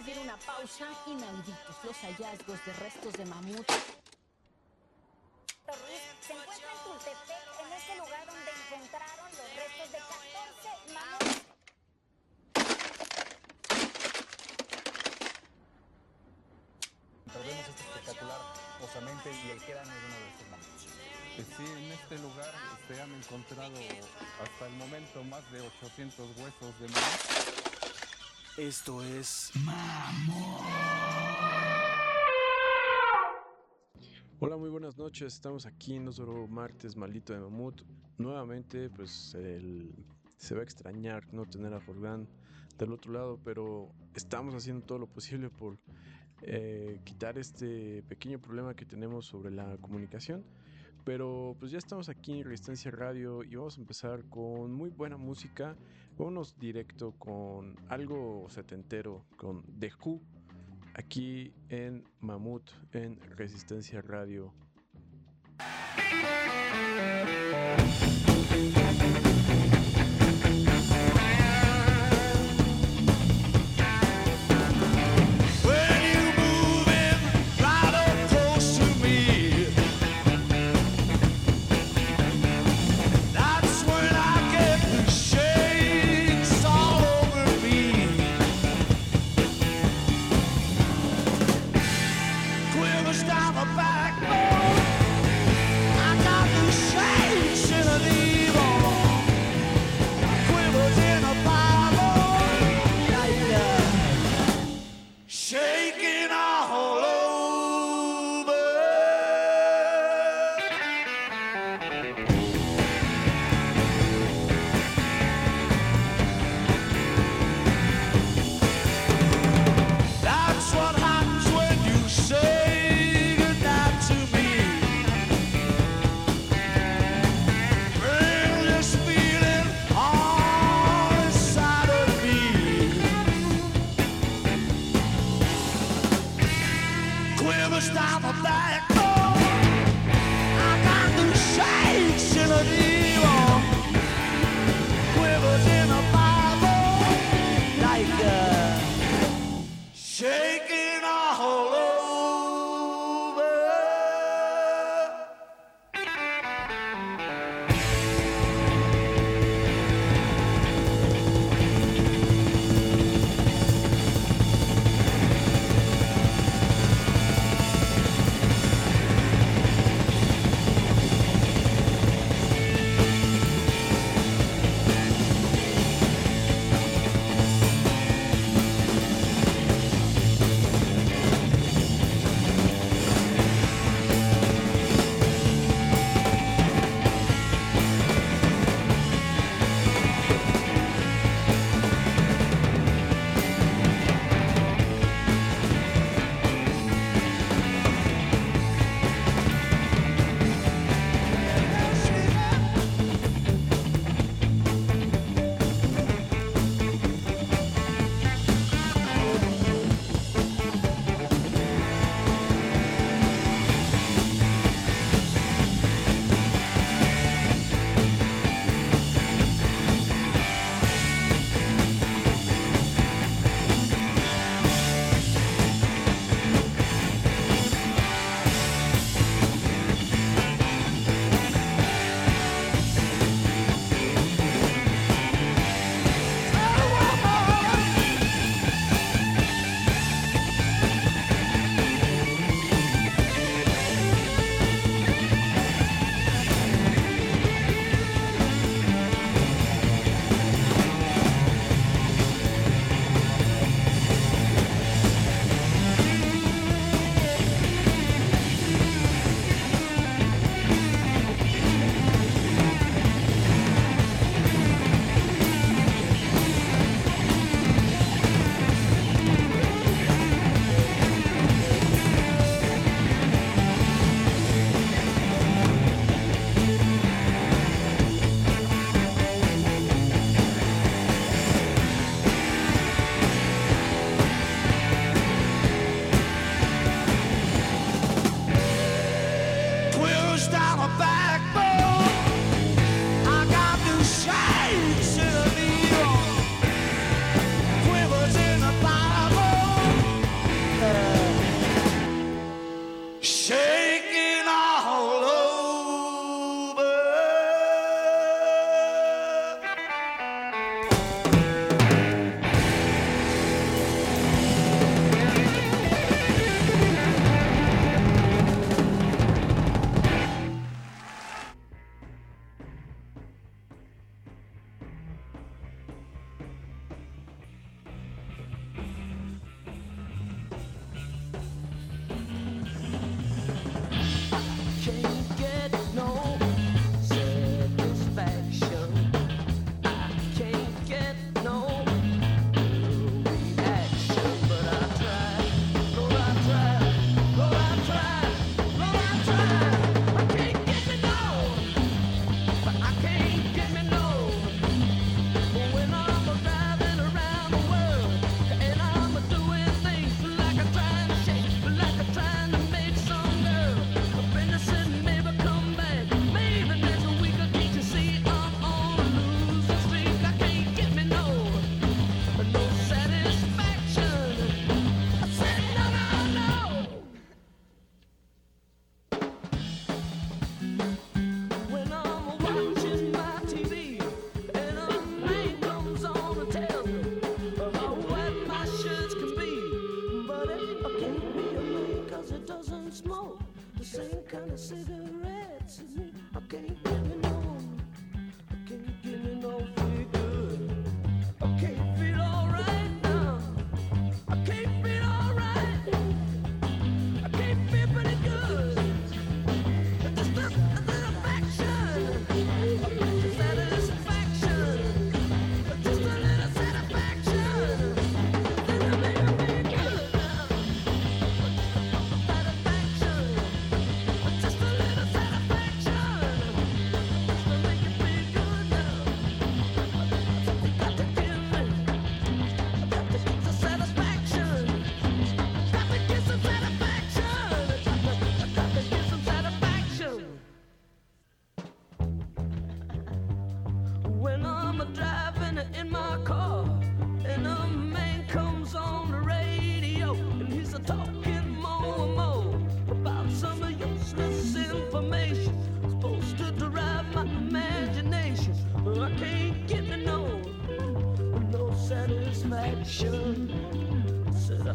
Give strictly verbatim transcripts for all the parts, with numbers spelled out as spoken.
pedir una pausa. Inauditos los hallazgos de restos de mamut. Ruiz se encuentra en Tultepec, en este lugar donde encontraron los restos de catorce mamuts. Vemos este espectacular osamente y el cráneo de uno de estos mamuts. Sí, en este lugar se han encontrado hasta el momento más de ochocientos huesos de mamut. Esto es Mamut. Hola, muy buenas noches. Estamos aquí en otro martes maldito de mamut. Nuevamente, pues el, se va a extrañar no tener a Jordán del otro lado, pero estamos haciendo todo lo posible por eh, quitar este pequeño problema que tenemos sobre la comunicación. Pero pues ya estamos aquí en Resistencia Radio y vamos a empezar con muy buena música. Vámonos directo con algo setentero, con The Who, aquí en Mamut, en Resistencia Radio. Down the backbone, I got the shades in the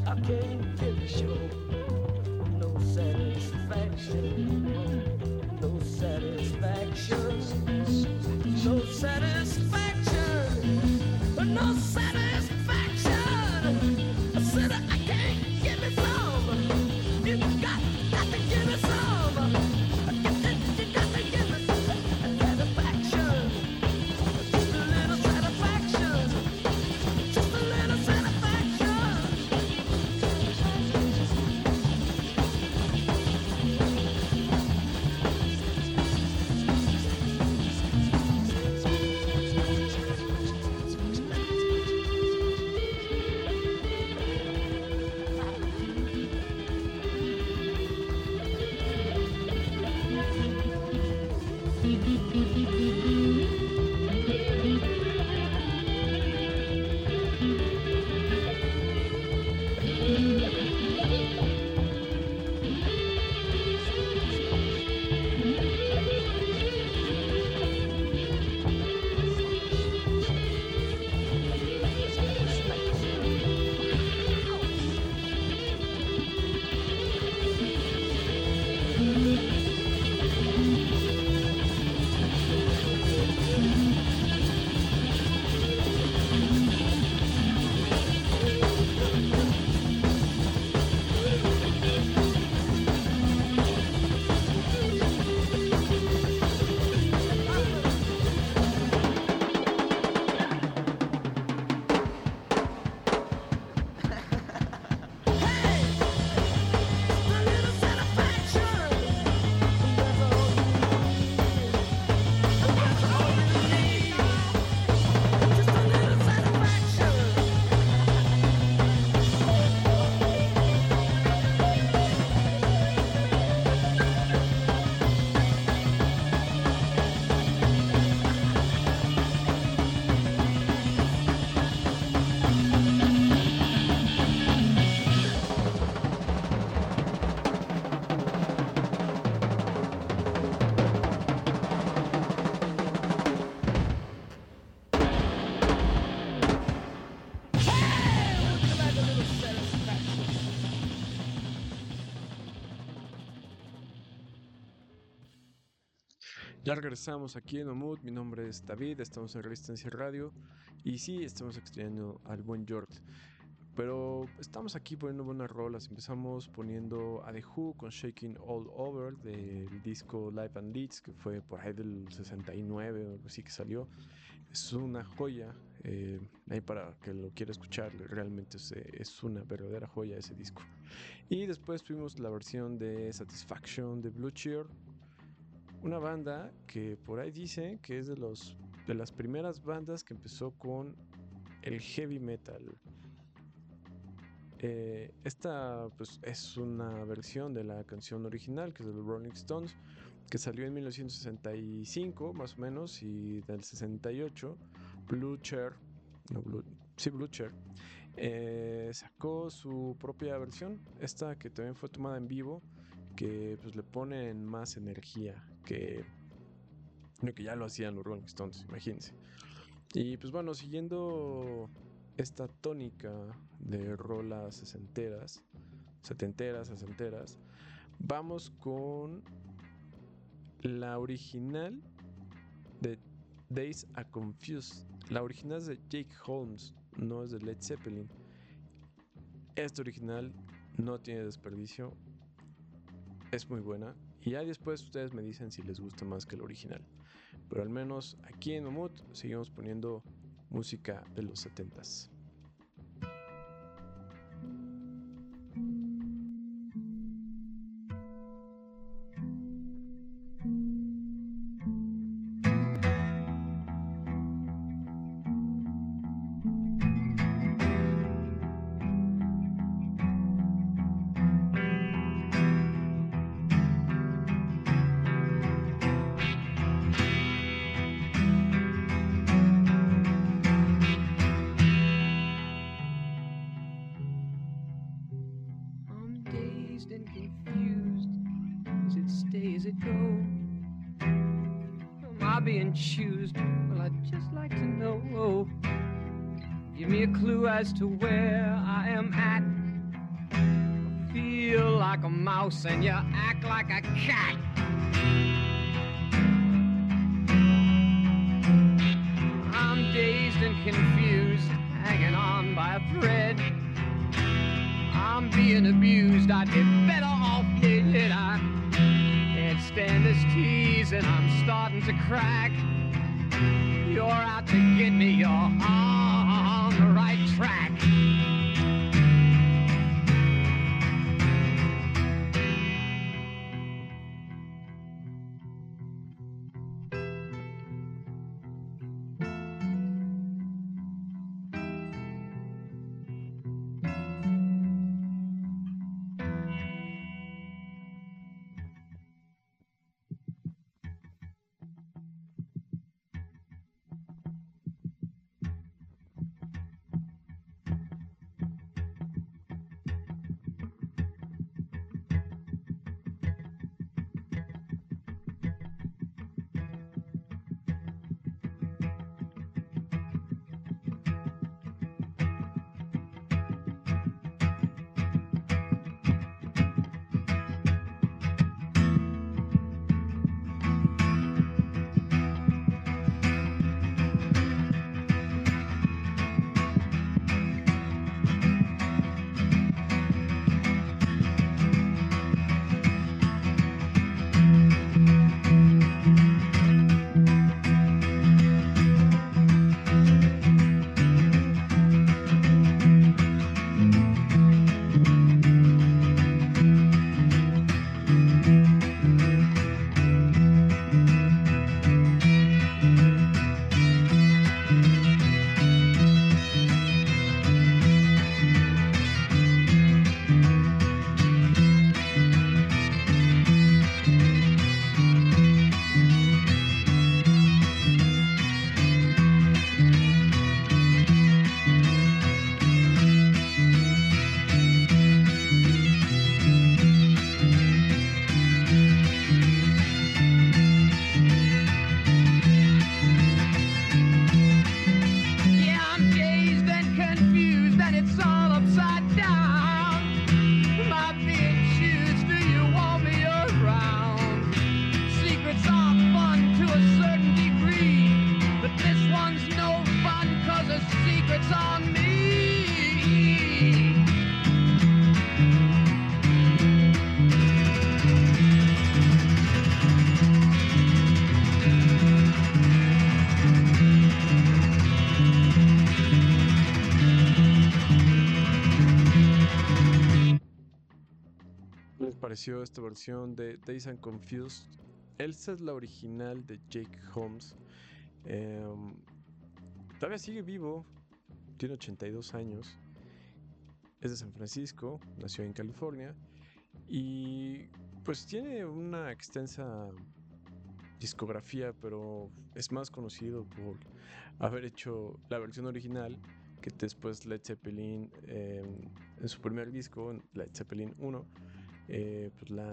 I can't get a show. No satisfaction. No satisfaction. No satisfaction. No satisfaction. I said I can't get me some. You got, got to give me some. You got to give me some satisfaction. Just a little satisfaction. Just a little satisfaction. Ya regresamos aquí en Omut, mi nombre es David, estamos en Resistencia Radio y sí, estamos extrañando al buen Jort, pero estamos aquí poniendo buenas rolas. Empezamos poniendo a The Who con Shaking All Over del disco Live and Leeds, que fue por ahí del sesenta y nueve o algo así que salió. Es una joya, eh, ahí para que lo quiera escuchar, realmente es, es una verdadera joya ese disco. Y después tuvimos la versión de Satisfaction de Blue Cheer, una banda que por ahí dice que es de los de las primeras bandas que empezó con el heavy metal. Eh, esta pues es una versión de la canción original, que es de los Rolling Stones, que salió en mil novecientos sesenta y cinco más o menos, y del sesenta y ocho Blue Cheer, no Blue, sí Blue Cheer, eh, sacó su propia versión, esta que también fue tomada en vivo, que pues le ponen más energía que lo que ya lo hacían los Rolling Stones, imagínense. Y pues bueno, siguiendo esta tónica de rolas sesenteras, setenteras, sesenteras, vamos con la original de Days Are Confused. La original es de Jake Holmes, no es de Led Zeppelin. Esta original no tiene desperdicio, es muy buena. Y ya después ustedes me dicen si les gusta más que el original. Pero al menos aquí en Omut seguimos poniendo música de los setentas. As to where I am at, like a mouse and you act like a cat. I'm dazed and confused, hanging on by a thread. I'm being abused, I'd be better off dead. I can't stand this tease and I'm starting to crack. You're out to get me, you're on the right track. Pareció esta versión de Dazed and Confused. Esta es la original de Jake Holmes. Eh, todavía sigue vivo, tiene ochenta y dos años, es de San Francisco, nació en California y pues tiene una extensa discografía, pero es más conocido por haber hecho la versión original que después Led Zeppelin eh, en su primer disco, Led Zeppelin uno, Eh, pues la,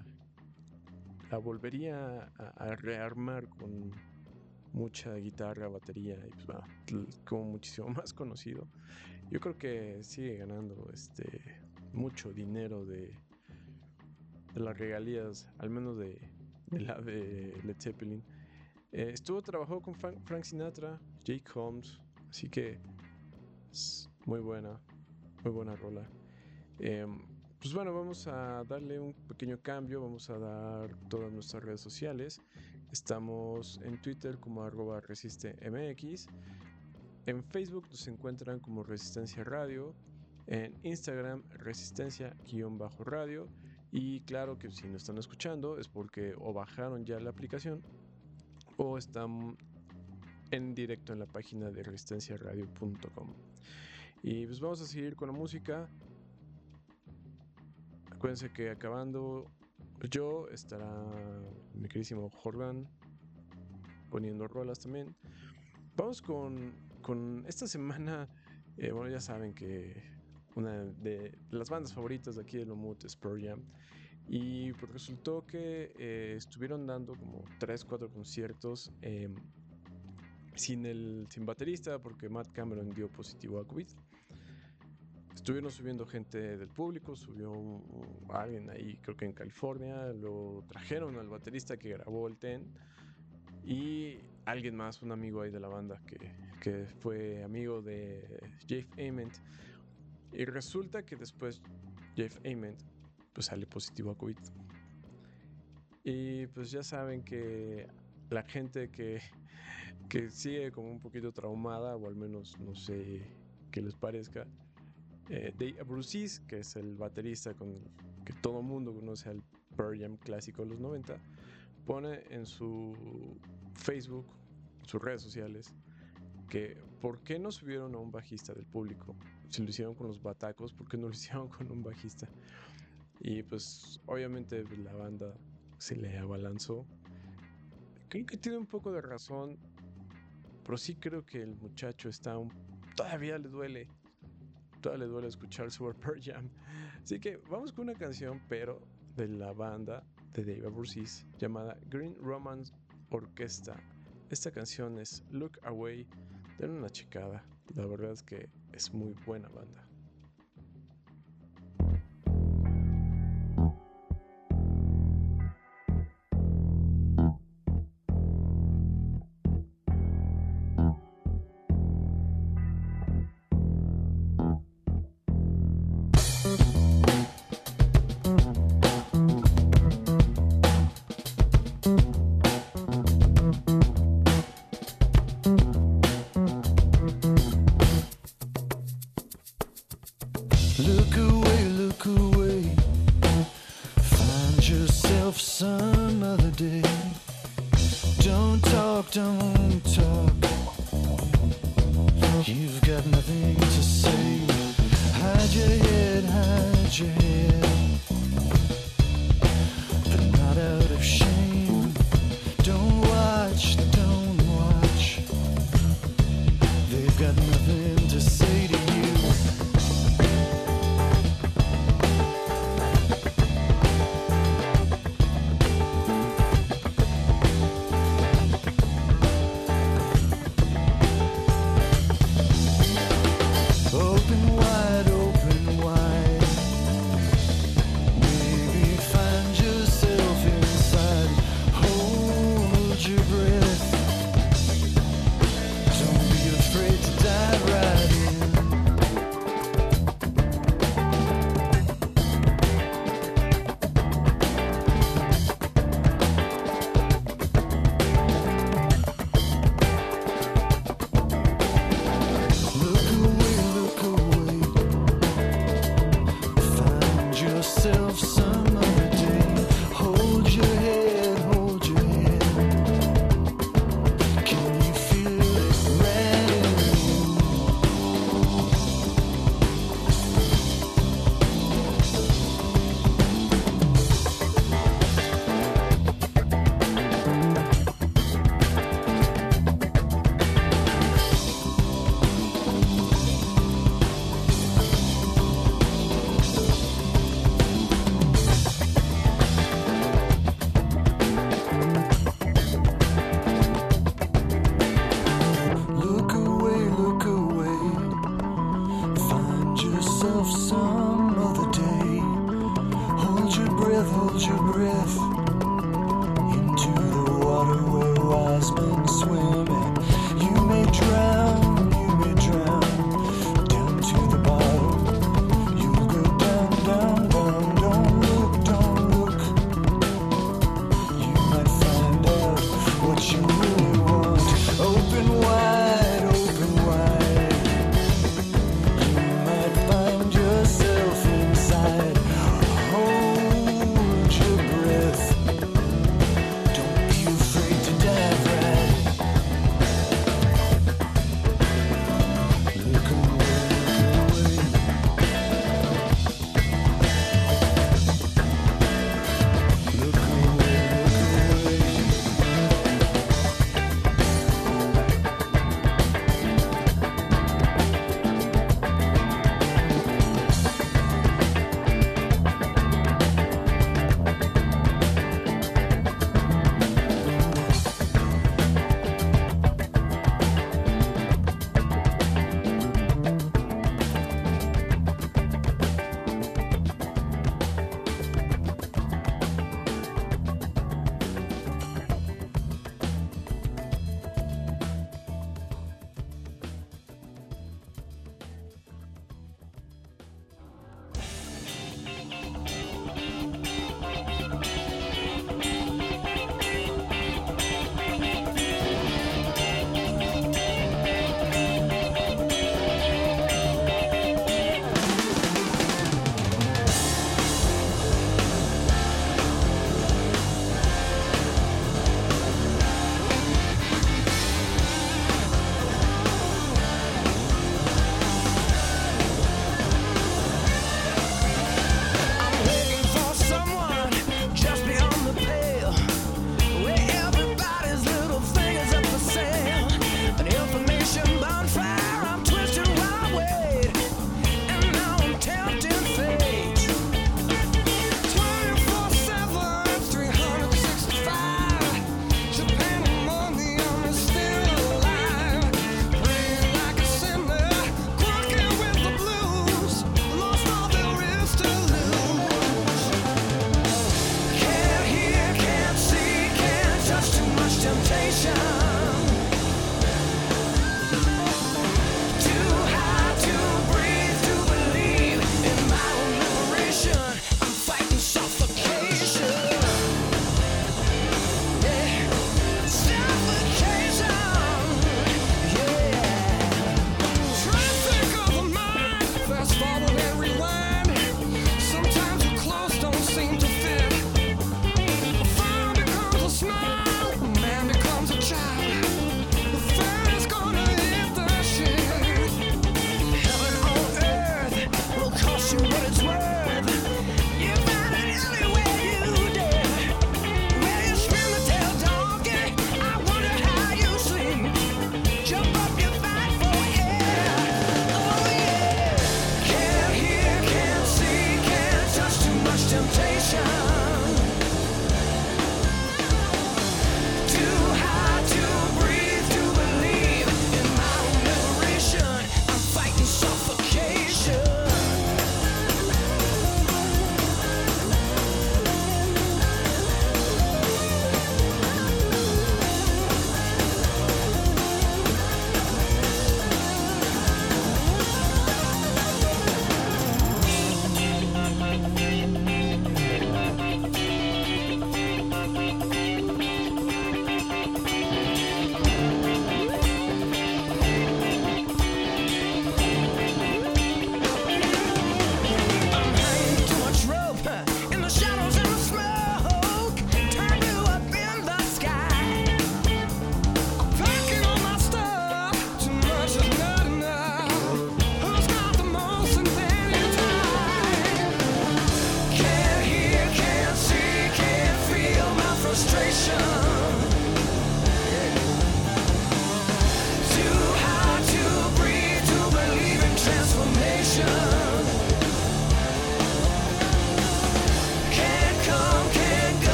la volvería a, a rearmar con mucha guitarra, batería y pues bueno, como muchísimo más conocido. Yo creo que sigue ganando este mucho dinero de, de las regalías, al menos de, de la de Led Zeppelin. Eh, estuvo trabajó con Frank, Frank Sinatra, Jake Holmes, así que es muy buena, muy buena rola. Eh, Pues bueno, vamos a darle un pequeño cambio, vamos a dar todas nuestras redes sociales. Estamos en Twitter como arroba resistemx, en Facebook nos encuentran como Resistencia Radio, en Instagram resistencia-radio, y claro que si nos están escuchando es porque o bajaron ya la aplicación o están en directo en la página de resistencia radio punto com. Y pues vamos a seguir con la música. Acuérdense que acabando yo estará mi queridísimo Jordan poniendo rolas también. Vamos con, con esta semana. Eh, bueno, ya saben que una de las bandas favoritas de aquí de Lomut es Pearl Jam. Y pues resultó que eh, estuvieron dando como tres cuatro conciertos eh, sin, el, sin baterista porque Matt Cameron dio positivo a COVID. estuvieron subiendo gente del público, subió un, un- alguien ahí, creo que en California, lo trajeron al baterista que grabó el Ten y alguien más, un amigo ahí de la banda que, que fue amigo de Jeff Ament. Y resulta que después Jeff Ament pues sale positivo a COVID. Y pues ya saben que la gente que, que sigue como un poquito traumada, o al menos no sé qué les parezca, eh, Dave Abruzzese, que es el baterista con el que todo mundo conoce al Pearl Jam clásico de los noventa, pone en su Facebook, sus redes sociales, que ¿por qué no subieron a un bajista del público? Si lo hicieron con los batacos, ¿por qué no lo hicieron con un bajista? Y pues obviamente pues, la banda se le abalanzó. Creo que tiene un poco de razón, pero sí creo que el muchacho está un... todavía le duele. Todavía le duele escuchar sobre Pearl Jam. Así que vamos con una canción, pero de la banda de Dave Abruzzese, llamada Green Romance Orchestra. Esta canción es Look Away. Denle una checada. La verdad es que es muy buena banda. Look away, look away. Find yourself some other day. Don't talk, don't talk. You've got nothing to say. Hide your head, hide your head. But not out of shame. Don't watch, don't watch. They've got nothing to say to you. Open wide, open wide. Maybe find yourself inside. Hold your breath. Don't be afraid to dive right in. Look away, look away. Find yourself some other day. Hold your head, hold your head. Can you feel it right in you? Look away, look away. Find yourself some other day. Hold your breath, hold your breath. Into the water where wise men swim. And you may drown, you may drown. Down to the bottom. You'll go down, down, down. Don't look, don't look. You might find out what you really want. Open wide, open wide. You might find yourself inside. Hold your breath.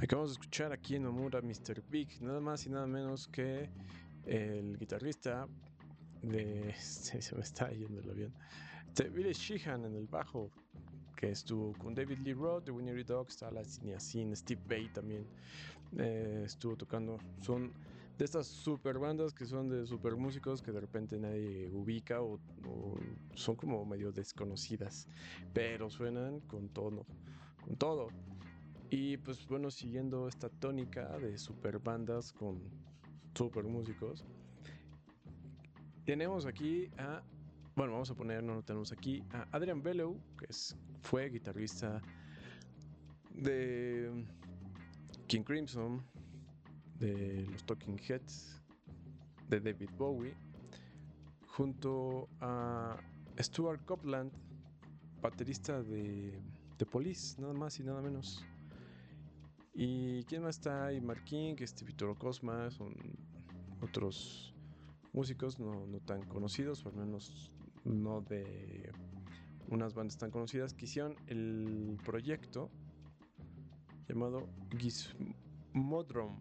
Acabamos de escuchar aquí en Nomura a mister Big, nada más y nada menos que el guitarrista de... se, se me está yendo el avión. De Billy Sheehan en el bajo, que estuvo con David Lee Roth de Winery Dogs, Talas Niacin, Steve Vai también eh, estuvo tocando. Son de estas super bandas que son de super músicos que de repente nadie ubica o, o son como medio desconocidas, pero suenan con tono, con todo. Y pues bueno, siguiendo esta tónica de super bandas con super músicos, tenemos aquí a, bueno, vamos a poner, no lo tenemos aquí, a Adrian Belew, que es, fue guitarrista de King Crimson, de los Talking Heads, de David Bowie, junto a Stuart Copeland, baterista de The Police, nada más y nada menos. ¿Y quién más está ahí? Mark King, Stevie Toro Cosma, son otros músicos no, no tan conocidos, o al menos no de unas bandas tan conocidas, que hicieron el proyecto llamado Gizmodrome.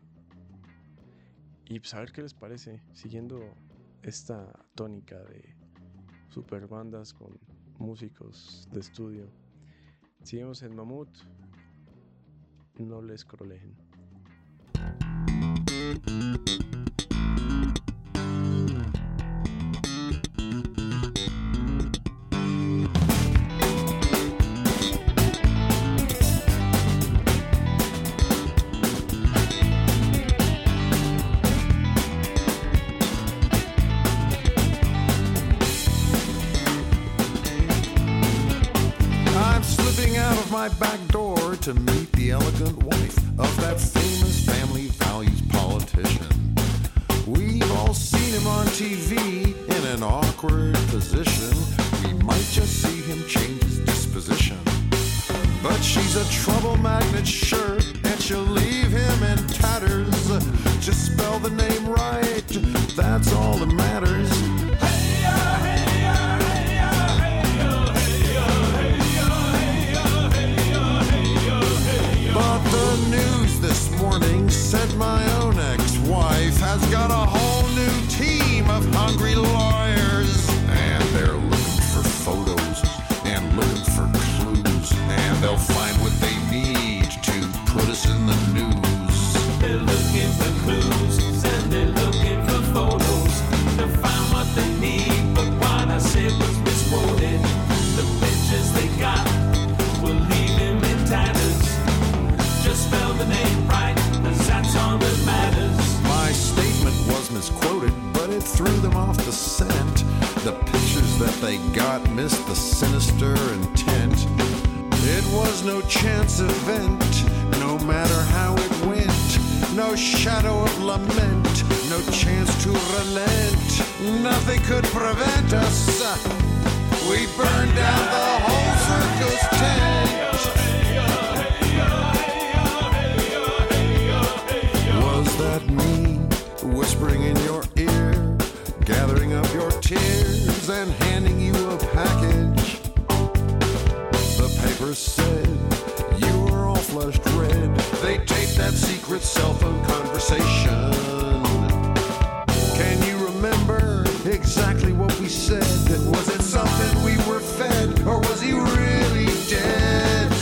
Y pues a ver qué les parece, siguiendo esta tónica de super bandas con músicos de estudio. Seguimos en Mamut, no les croleen. My back door to meet the elegant wife of that famous family values politician. We've all seen him on T V in an awkward position. We might just see him change his disposition. But she's a trouble magnet, sure, and she'll leave him in tatters. Just spell the name right, that's all that matters. But the news this morning said my own ex-wife has got a whole new team of hungry lawyers. And they're looking for photos and looking for clues. And they'll find what they need to put us in the news. They're looking for clues and they're looking for photos. They'll find what they need, but what I said was misquoted. The pictures they got will leave him in tatters. Just spell the name right, cause that's all that matters. My statement was misquoted, but it threw them off the scent. The pictures that they got missed the sinister intent. It was no chance event, no matter how it went. No shadow of lament, no chance to relent. Nothing could prevent us. We burned down the whole circus tent. Was that me whispering in your ear, gathering up your tears and handing you a package? The paper said you were all flushed red. They taped that secret cell phone conversation. Can you remember exactly what we said? Was it something we were fed, or was he really dead?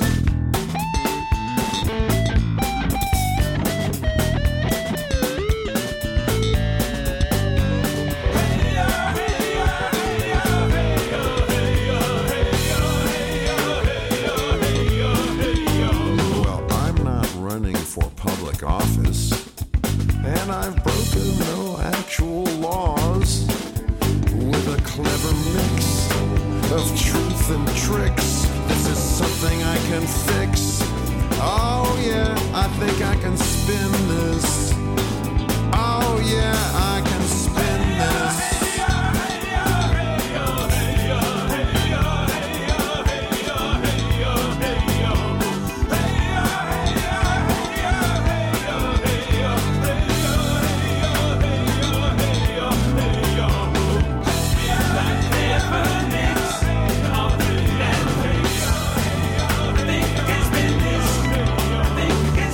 Public office, and I've broken no actual laws with a clever mix of truth and tricks. This is something I can fix. Oh yeah, I think I can spin this. Oh yeah, I can spin this. Think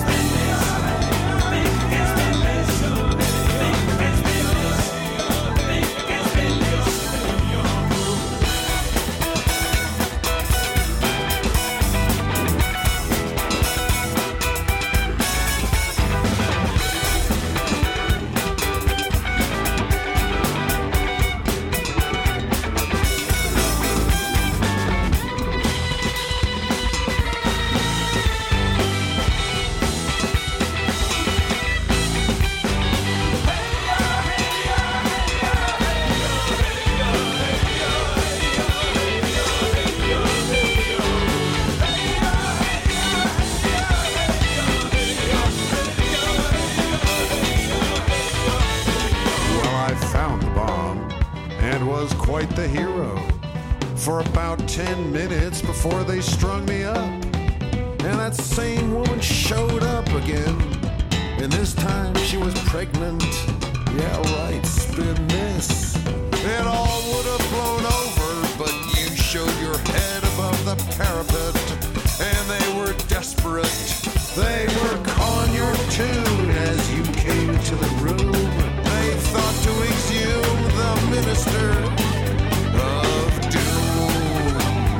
and was quite the hero for about ten minutes before they strung me up. And that same woman showed up again, and this time she was pregnant. Yeah, right, spin this. It all would have blown over, but you showed your head above the parapet, and they were desperate. They were calling your tune as you came into the room. They thought to exhume the minister of doom.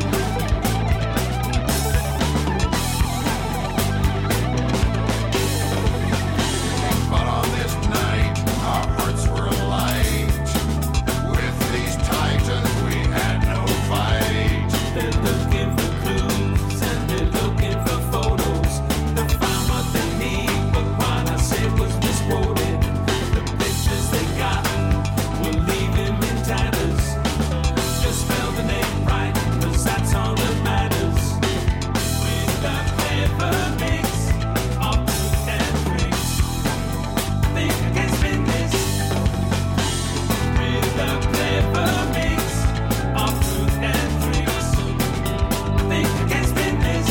But on this night, our hearts were light. With these titans, we had no fight. They're looking for clues and they're looking for photos to find what they need, but what I said was misquoted. The pictures they got will leave him in tatters. Just spell the name right, 'cause that's all that matters. With the clever mix of truth and tricks, think I can spin this. With the clever mix of truth and tricks, think I can spin this.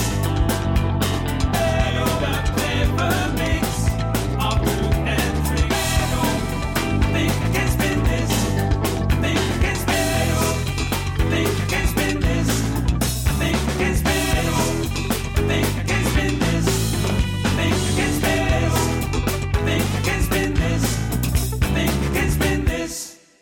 With the clever mix of truth and tricks, think I can spin this. Think I can spin this. Think I can spin this. Think I can spin this. Think I can spin this. Think I can spin this. Think I can spin this. Think I can spin this.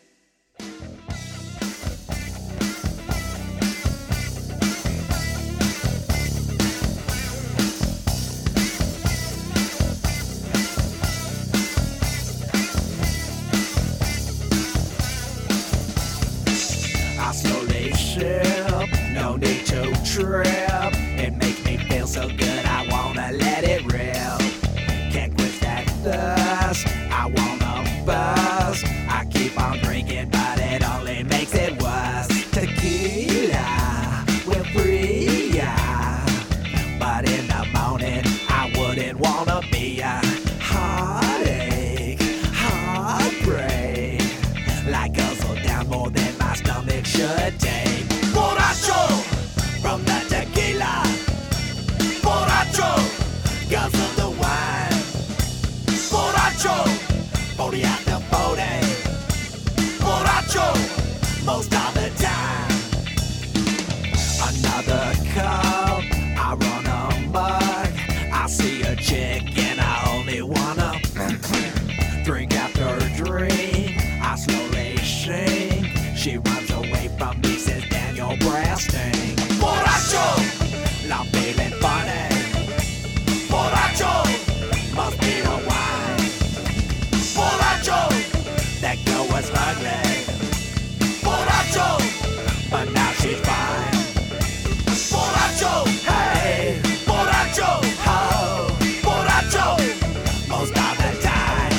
Isolation, no need to trip. It makes me feel so good, I wanna let it rip. Can't quit that thirst, I wanna buzz. I keep on drinking, but it only makes it worse. Tequila, we're free, yeah. But in the morning, I wouldn't wanna be a heartache, heartbreak. Like guzzle down more than my stomach should take. Borracho from the tequila. Borracho, guzzle the wine. Borracho, forty after forty. Borracho, most of the time. Another cup, I run amok. I see a chick and I only wanna drink after drink. I slowly sink. She runs away from me, says Daniel Brasting. Borracho, I'm feeling funny. Borracho, must be the wine. Borracho, that girl was ugly. Borracho, but now she's fine. Borracho, hey, borracho, oh, borracho, most of the time.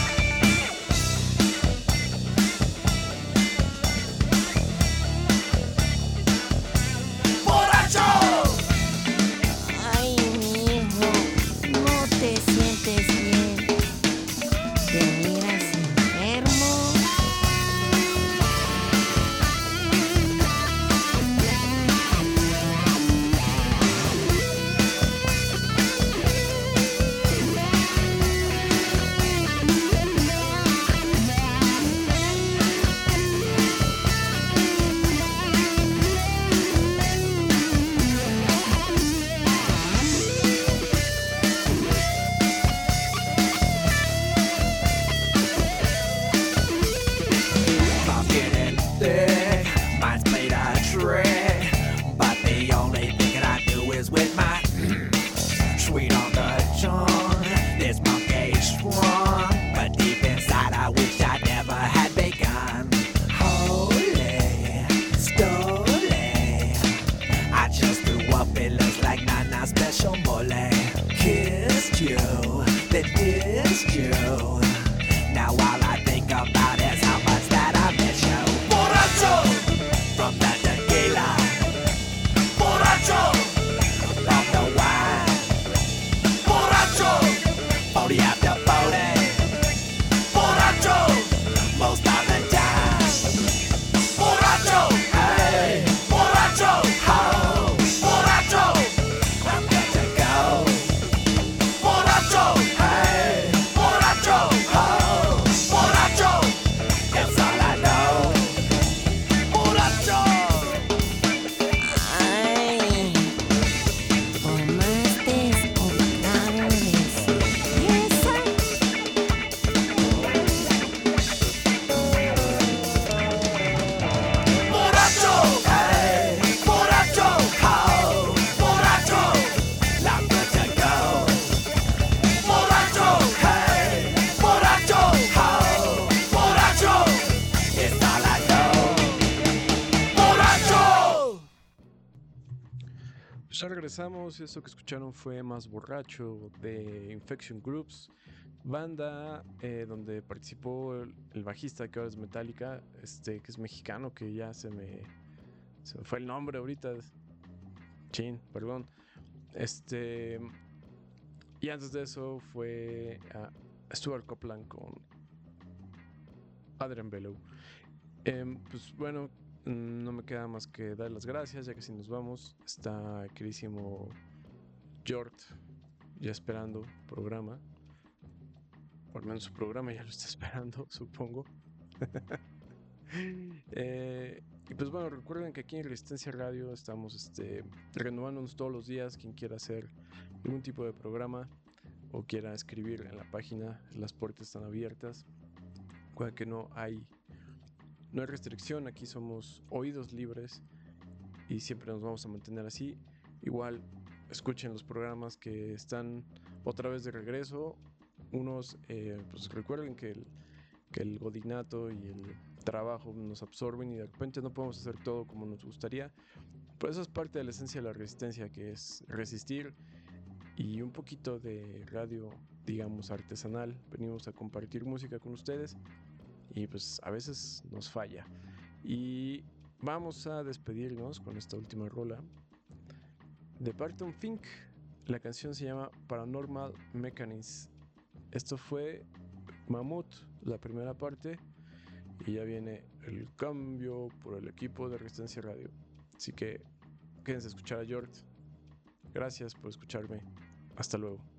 Borracho. Ay, mijo, no te sientes bien. ¿Te miras enfermo? Pues ya regresamos. Esto que escucharon fue Más Borracho de Infection Groups, banda eh, donde participó el, el bajista que ahora es Metallica, este que es mexicano, que ya se me, se me fue el nombre ahorita. Chin, perdón. Este. Y antes de eso fue uh, Stuart Copeland con Adrian Bellew. Eh, pues bueno, no me queda más que dar las gracias, ya que si nos vamos, está queridísimo Jort ya esperando programa. Por lo menos su programa ya lo está esperando, supongo. eh, y pues bueno, recuerden que aquí en Resistencia Radio estamos este, renovándonos todos los días. Quien quiera hacer algún tipo de programa o quiera escribir en la página, las puertas están abiertas. Recuerden que no hay no hay restricción, aquí somos oídos libres y siempre nos vamos a mantener así. Igual escuchen los programas que están otra vez de regreso. Unos eh, pues recuerden que el, que el godinato y el trabajo nos absorben y de repente no podemos hacer todo como nos gustaría, pero eso es parte de la esencia de la resistencia, que es resistir, y un poquito de radio, digamos, artesanal. Venimos a compartir música con ustedes y pues a veces nos falla. Y vamos a despedirnos con esta última rola de Barton Fink. La canción se llama Paranormal Mechanics. Esto fue Mamut, la primera parte, y ya viene el cambio por el equipo de Resistencia Radio. Así que quédense a escuchar a Jort. Gracias por escucharme. Hasta luego.